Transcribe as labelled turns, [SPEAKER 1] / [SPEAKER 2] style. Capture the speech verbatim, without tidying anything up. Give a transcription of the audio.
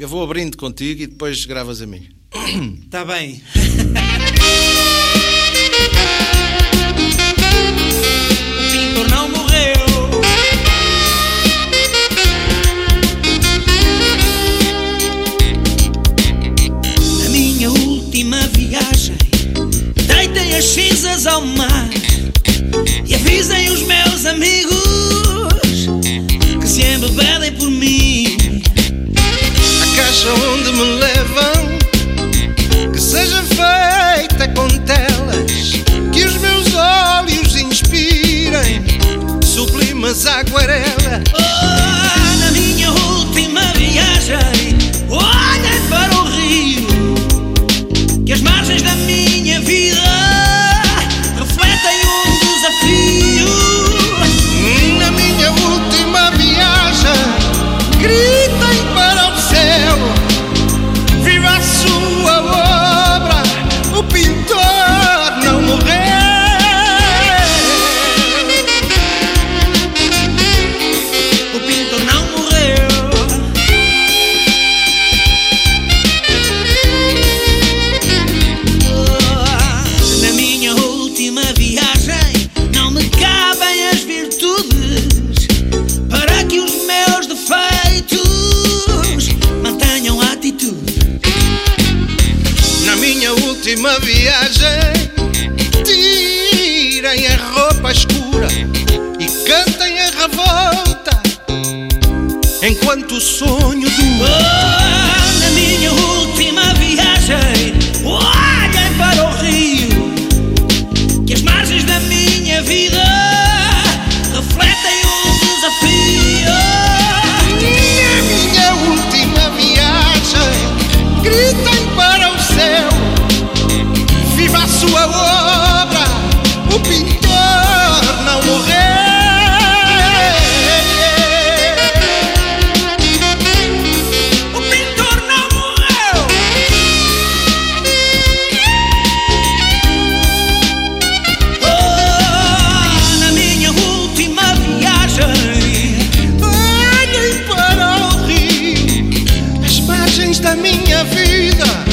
[SPEAKER 1] Eu vou abrindo contigo e depois gravas a mim.
[SPEAKER 2] Está bem. O pintor não morreu. Na minha última viagem, deitei as cinzas ao mar e avisem os meus amigos que se embebedem por mim.
[SPEAKER 1] A caixa onde me levam, que seja feita com telas que os meus olhos inspirem sublimes aquarela.
[SPEAKER 2] Oh, na minha última viagem, olhem para o rio, que as margens da minha vida refletem um desafio.
[SPEAKER 1] Na minha última viagem, gritem para o céu, viva a sua obra, o pintor não morreu.
[SPEAKER 2] O pintor não morreu. Oh, na minha última viagem não me cabem as virtudes para que os meus defeitos mantenham a atitude.
[SPEAKER 1] Na minha última viagem, tirem a roupa escura e cantem a revolta enquanto o sonho dura.
[SPEAKER 2] Oh, na minha última viagem, olhem para o rio, que as margens da minha vida refletem um desafio.
[SPEAKER 1] Na minha última viagem, gritem para o céu, viva a sua obra, o pintor não morreu.
[SPEAKER 2] O pintor não morreu. Oh, na minha última viagem,
[SPEAKER 1] Olhem para o rio, as margens da minha vida